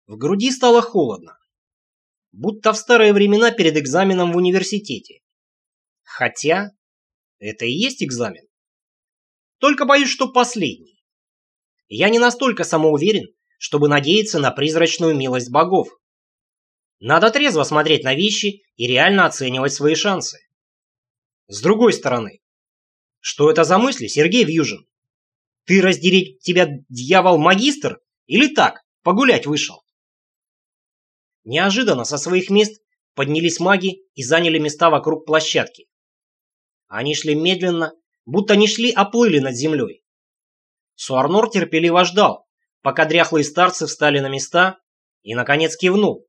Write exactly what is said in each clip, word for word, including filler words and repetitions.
В груди стало холодно, будто в старые времена перед экзаменом в университете. Хотя это и есть экзамен. Только боюсь, что последний. Я не настолько самоуверен, чтобы надеяться на призрачную милость богов. Надо трезво смотреть на вещи и реально оценивать свои шансы. С другой стороны, что это за мысли, Сергей Вьюжин? Ты, раздери тебя, дьявол-магистр, или так, погулять вышел? Неожиданно со своих мест поднялись маги и заняли места вокруг площадки. Они шли медленно, будто не шли, а плыли над землей. Суарнор терпеливо ждал, пока дряхлые старцы встали на места, и, наконец, кивнул.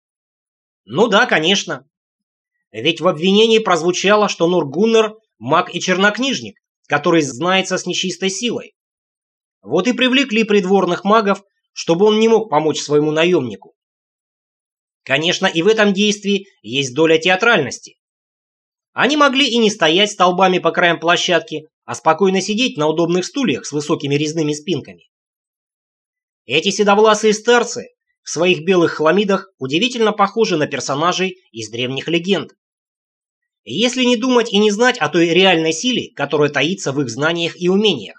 Ну да, конечно. Ведь в обвинении прозвучало, что Норгуннер – маг и чернокнижник, который знается с нечистой силой. Вот и привлекли придворных магов, чтобы он не мог помочь своему наемнику. Конечно, и в этом действии есть доля театральности. Они могли и не стоять столбами по краям площадки, а спокойно сидеть на удобных стульях с высокими резными спинками. Эти седовласые старцы в своих белых хламидах удивительно похожи на персонажей из древних легенд. Если не думать и не знать о той реальной силе, которая таится в их знаниях и умениях.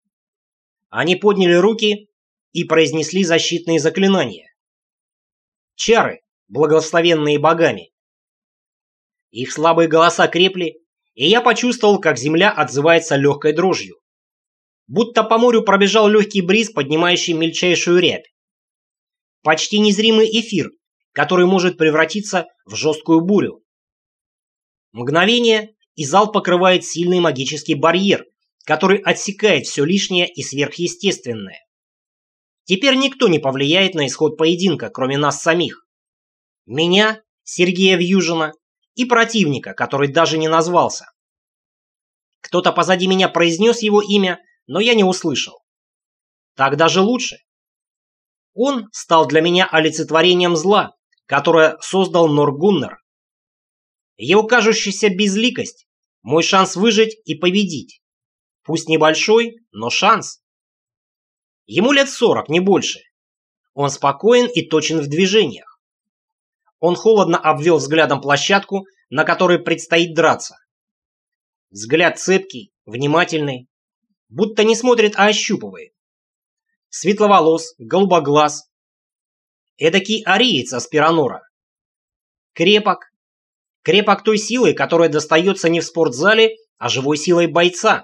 Они подняли руки и произнесли защитные заклинания. Чары, благословенные богами. Их слабые голоса крепли, и я почувствовал, как земля отзывается легкой дрожью. Будто по морю пробежал легкий бриз, поднимающий мельчайшую рябь. Почти незримый эфир, который может превратиться в жесткую бурю. Мгновение, и зал покрывает сильный магический барьер, который отсекает все лишнее и сверхъестественное. Теперь никто не повлияет на исход поединка, кроме нас самих. Меня, Сергея Вьюжина, и противника, который даже не назвался. Кто-то позади меня произнес его имя, но я не услышал. Так даже лучше. Он стал для меня олицетворением зла, которое создал Норгуннер. Его кажущаяся безликость – мой шанс выжить и победить. Пусть небольшой, но шанс. Ему лет сорок, не больше. Он спокоен и точен в движениях. Он холодно обвел взглядом площадку, на которой предстоит драться. Взгляд цепкий, внимательный, будто не смотрит, а ощупывает. Светловолос, голубоглаз. Эдакий ариец Аспиранора. Крепок. Крепок той силой, которая достается не в спортзале, а живой силой бойца.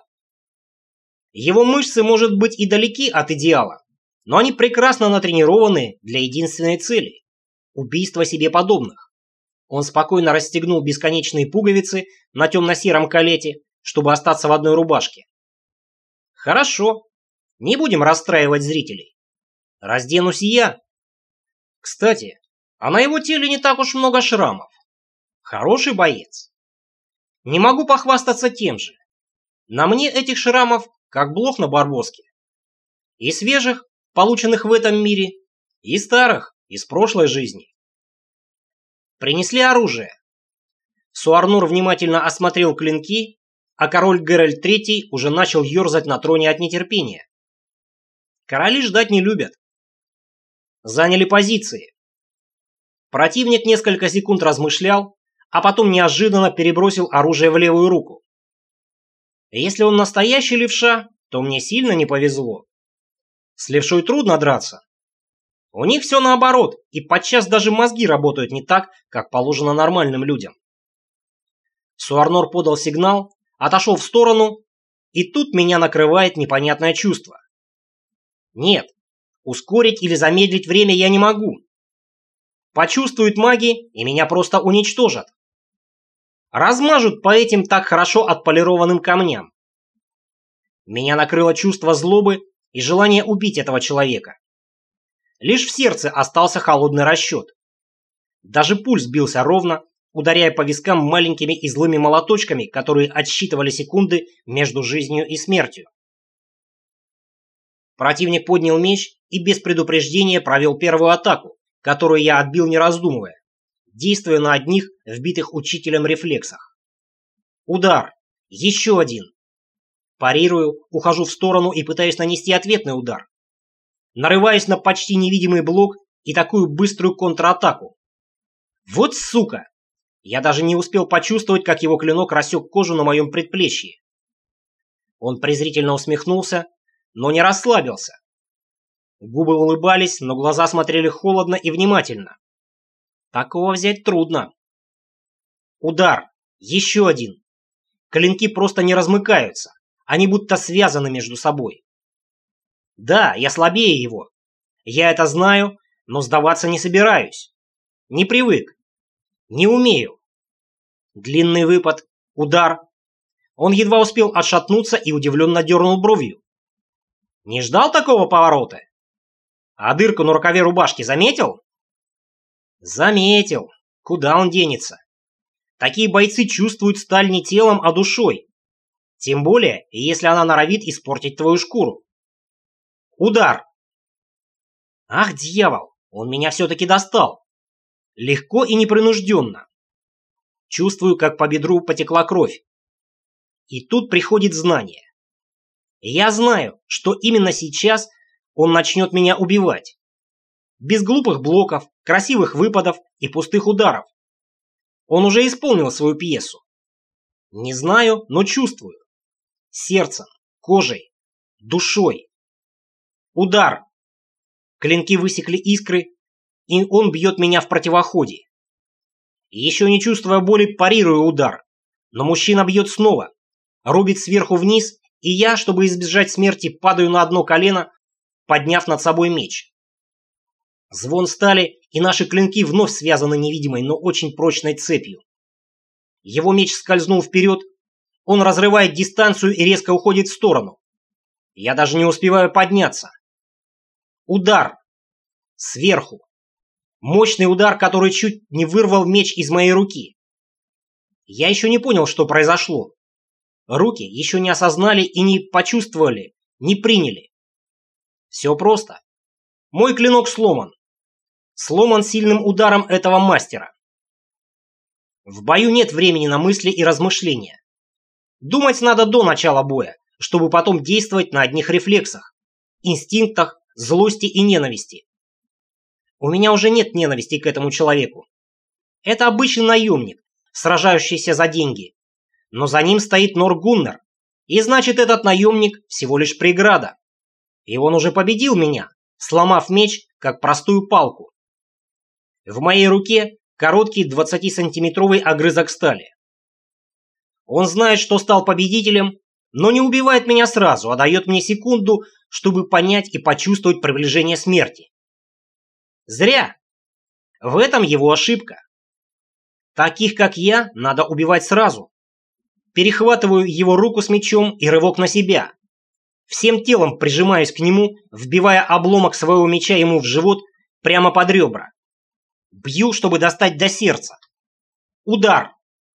Его мышцы, может быть, и далеки от идеала, но они прекрасно натренированы для единственной цели – убийства себе подобных. Он спокойно расстегнул бесконечные пуговицы на темно-сером калете, чтобы остаться в одной рубашке. Хорошо, не будем расстраивать зрителей. Разденусь я. Кстати, а на его теле не так уж много шрамов. Хороший боец. Не могу похвастаться тем же. На мне этих шрамов как блох на барбоске. И свежих, полученных в этом мире, и старых, из прошлой жизни. Принесли оружие. Суарнор внимательно осмотрел клинки, а король Геральт третий уже начал ерзать на троне от нетерпения. Короли ждать не любят. Заняли позиции. Противник несколько секунд размышлял, а потом неожиданно перебросил оружие в левую руку. Если он настоящий левша, то мне сильно не повезло. С левшой трудно драться. У них все наоборот, и подчас даже мозги работают не так, как положено нормальным людям. Суарнор подал сигнал, отошел в сторону, и тут меня накрывает непонятное чувство. Нет, ускорить или замедлить время я не могу. Почувствуют маги, и меня просто уничтожат. Размажут по этим так хорошо отполированным камням. Меня накрыло чувство злобы и желание убить этого человека. Лишь в сердце остался холодный расчет. Даже пульс бился ровно, ударяя по вискам маленькими и злыми молоточками, которые отсчитывали секунды между жизнью и смертью. Противник поднял меч и без предупреждения провел первую атаку, которую я отбил не раздумывая, действуя на одних вбитых учителем рефлексах. Удар. Еще один. Парирую, ухожу в сторону и пытаюсь нанести ответный удар. Нарываюсь на почти невидимый блок и такую быструю контратаку. Вот сука! Я даже не успел почувствовать, как его клинок рассек кожу на моем предплечье. Он презрительно усмехнулся, но не расслабился. Губы улыбались, но глаза смотрели холодно и внимательно. Такого взять трудно. Удар. Еще один. Клинки просто не размыкаются. Они будто связаны между собой. Да, я слабее его. Я это знаю, но сдаваться не собираюсь. Не привык. Не умею. Длинный выпад. Удар. Он едва успел отшатнуться и удивленно дернул бровью. Не ждал такого поворота? А дырку на рукаве рубашки заметил? Заметил. Куда он денется? Такие бойцы чувствуют сталь не телом, а душой. Тем более, если она норовит испортить твою шкуру. Удар. Ах, дьявол, он меня все-таки достал. Легко и непринужденно. Чувствую, как по бедру потекла кровь. И тут приходит знание. Я знаю, что именно сейчас он начнет меня убивать. Без глупых блоков, красивых выпадов и пустых ударов. Он уже исполнил свою пьесу. Не знаю, но чувствую. Сердцем, кожей, душой. Удар. Клинки высекли искры, и он бьет меня в противоходе. Еще не чувствуя боли, парирую удар. Но мужчина бьет снова. Рубит сверху вниз, и я, чтобы избежать смерти, падаю на одно колено, подняв над собой меч. Звон стали, и наши клинки вновь связаны невидимой, но очень прочной цепью. Его меч скользнул вперед, он разрывает дистанцию и резко уходит в сторону. Я даже не успеваю подняться. Удар. Сверху. Мощный удар, который чуть не вырвал меч из моей руки. Я еще не понял, что произошло. Руки еще не осознали и не почувствовали, не приняли. Все просто. Мой клинок сломан. Сломан сильным ударом этого мастера. В бою нет времени на мысли и размышления. Думать надо до начала боя, чтобы потом действовать на одних рефлексах, инстинктах, злости и ненависти. У меня уже нет ненависти к этому человеку. Это обычный наемник, сражающийся за деньги. Но за ним стоит Норгуннер, и значит, этот наемник всего лишь преграда. И он уже победил меня, сломав меч, как простую палку. В моей руке короткий двадцатисантиметровый огрызок стали. Он знает, что стал победителем, но не убивает меня сразу, а дает мне секунду, чтобы понять и почувствовать приближение смерти. Зря. В этом его ошибка. Таких, как я, надо убивать сразу. Перехватываю его руку с мечом и рывок на себя. Всем телом прижимаюсь к нему, вбивая обломок своего меча ему в живот прямо под ребра. Бью, чтобы достать до сердца. Удар.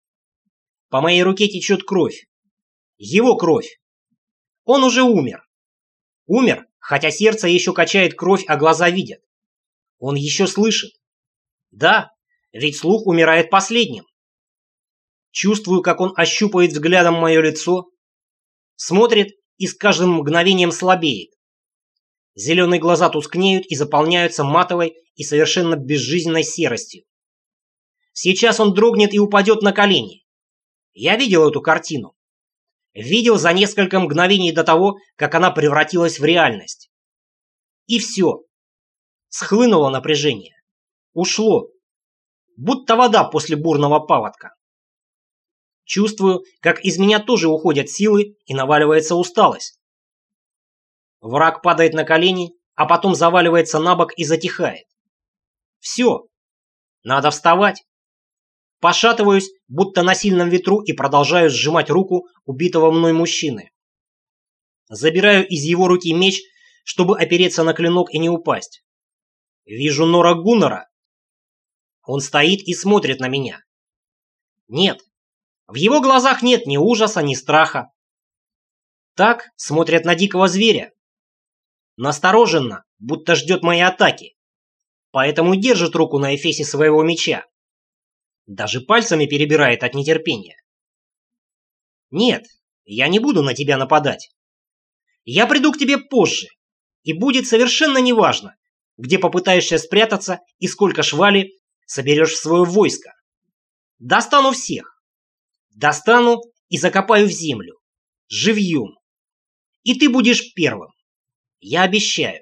По моей руке течет кровь. Его кровь. Он уже умер. Умер, хотя сердце еще качает кровь, а глаза видят. Он еще слышит. Да, ведь слух умирает последним. Чувствую, как он ощупывает взглядом мое лицо, смотрит и с каждым мгновением слабеет. Зеленые глаза тускнеют и заполняются матовой и совершенно безжизненной серостью. Сейчас он дрогнет и упадет на колени. Я видел эту картину. Видел за несколько мгновений до того, как она превратилась в реальность. И все. Схлынуло напряжение. Ушло. Будто вода после бурного паводка. Чувствую, как из меня тоже уходят силы и наваливается усталость. Враг падает на колени, а потом заваливается на бок и затихает. Все. Надо вставать. Пошатываюсь, будто на сильном ветру, и продолжаю сжимать руку убитого мной мужчины. Забираю из его руки меч, чтобы опереться на клинок и не упасть. Вижу Норгуннера. Он стоит и смотрит на меня. Нет. В его глазах нет ни ужаса, ни страха. Так смотрят на дикого зверя. Настороженно, будто ждет моей атаки. Поэтому держит руку на эфесе своего меча. Даже пальцами перебирает от нетерпения. Нет, я не буду на тебя нападать. Я приду к тебе позже. И будет совершенно неважно, где попытаешься спрятаться и сколько швали соберешь в свое войско. Достану всех. Достану и закопаю в землю. Живьем. И ты будешь первым. Я обещаю.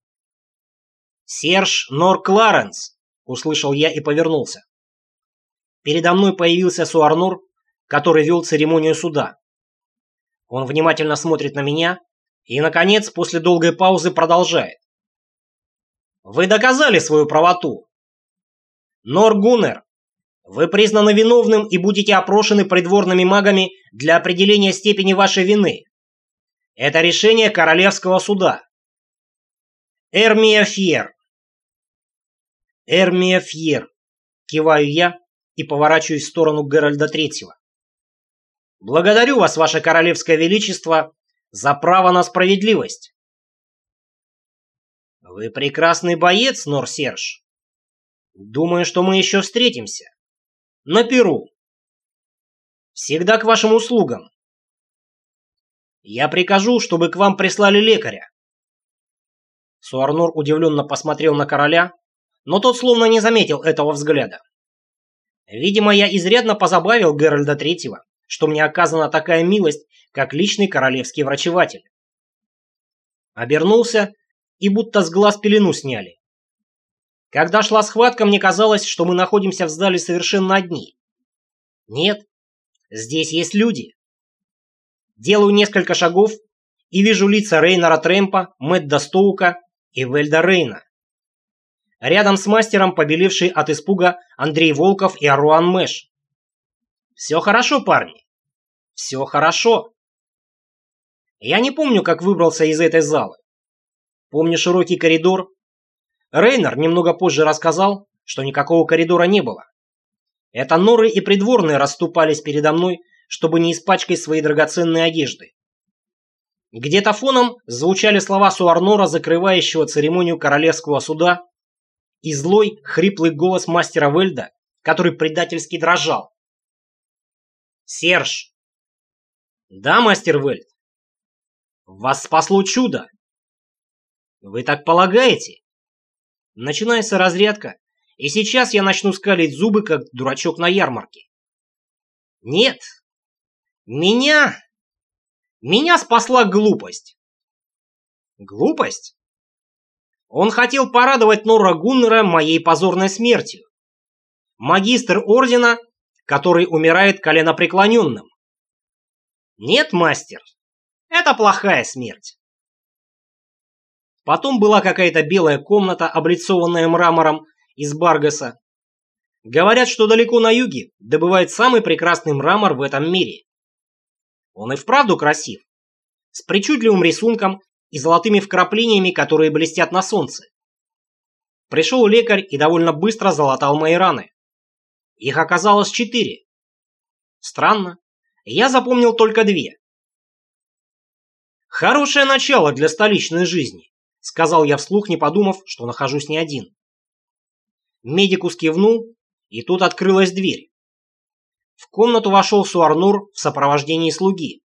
«Серж Нор Кларенс!» — услышал я и повернулся. Передо мной появился Суарнур, который вел церемонию суда. Он внимательно смотрит на меня и, наконец, после долгой паузы продолжает. «Вы доказали свою правоту. Нор Гуннер, вы признаны виновным и будете опрошены придворными магами для определения степени вашей вины. Это решение королевского суда. Эрмия Фьер». «Эрмия Фьер», — киваю я и поворачиваюсь в сторону Геральда Третьего. «Благодарю вас, ваше королевское величество, за право на справедливость». «Вы прекрасный боец, Нор Серж. Думаю, что мы еще встретимся. На Перу. Всегда к вашим услугам. Я прикажу, чтобы к вам прислали лекаря». Суарнур удивленно посмотрел на короля, но тот словно не заметил этого взгляда. Видимо, я изрядно позабавил Геральда Третьего, что мне оказана такая милость, как личный королевский врачеватель. Обернулся, и будто с глаз пелену сняли. Когда шла схватка, мне казалось, что мы находимся в зале совершенно одни. Нет, здесь есть люди. Делаю несколько шагов и вижу лица Рейнора Трэмпа, Мэтта Стоука и Вельда Рейна. Рядом с мастером побелевший от испуга Андрей Волков и Аруан Мэш. Все хорошо, парни. Все хорошо. Я не помню, как выбрался из этой залы. Помню широкий коридор. Рейнор немного позже рассказал, что никакого коридора не было. Это норы и придворные расступались передо мной, чтобы не испачкать свои драгоценные одежды. Где-то фоном звучали слова Суарнора, закрывающего церемонию королевского суда, и злой, хриплый голос мастера Вельда, который предательски дрожал. «Серж!» «Да, мастер Вельд?» «Вас спасло чудо!» «Вы так полагаете?» Начинается разрядка, и сейчас я начну скалить зубы, как дурачок на ярмарке. Нет! Меня... Меня спасла глупость. Глупость? Он хотел порадовать Нора Гуннера моей позорной смертью. Магистр ордена, который умирает коленопреклоненным. Нет, мастер, это плохая смерть. Потом была какая-то белая комната, облицованная мрамором из Баргаса. Говорят, что далеко на юге добывают самый прекрасный мрамор в этом мире. Он и вправду красив, с причудливым рисунком и золотыми вкраплениями, которые блестят на солнце. Пришел лекарь и довольно быстро залатал мои раны. Их оказалось четыре. Странно, я запомнил только две. Хорошее начало для столичной жизни, сказал я вслух, не подумав, что нахожусь не один. Медикус кивнул, и тут открылась дверь. В комнату вошел Суарнур в сопровождении слуги.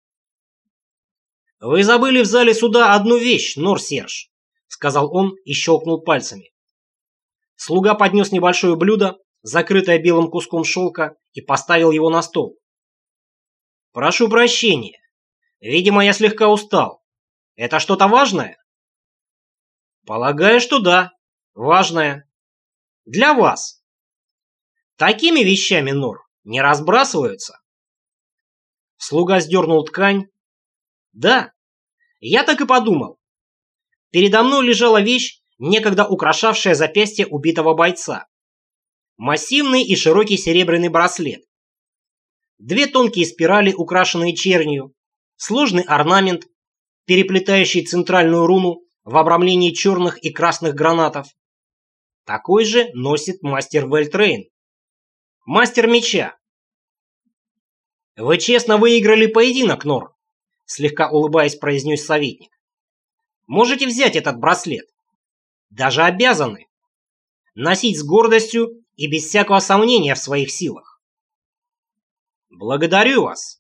«Вы забыли в зале суда одну вещь, Нор Серж», — сказал он и щелкнул пальцами. Слуга поднес небольшое блюдо, закрытое белым куском шелка, и поставил его на стол. «Прошу прощения. Видимо, я слегка устал. Это что-то важное?» «Полагаю, что да. Важное. Для вас. Такими вещами, Нор, не разбрасываются». Слуга сдернул ткань. «Да, я так и подумал. Передо мной лежала вещь, некогда украшавшая запястье убитого бойца. Массивный и широкий серебряный браслет. Две тонкие спирали, украшенные чернью, сложный орнамент, переплетающий центральную руну в обрамлении черных и красных гранатов. Такой же носит мастер Вельтрейн. Мастер меча. «Вы честно выиграли поединок, Нор», — слегка улыбаясь, произнес советник. «Можете взять этот браслет. Даже обязаны. Носить с гордостью и без всякого сомнения в своих силах». «Благодарю вас.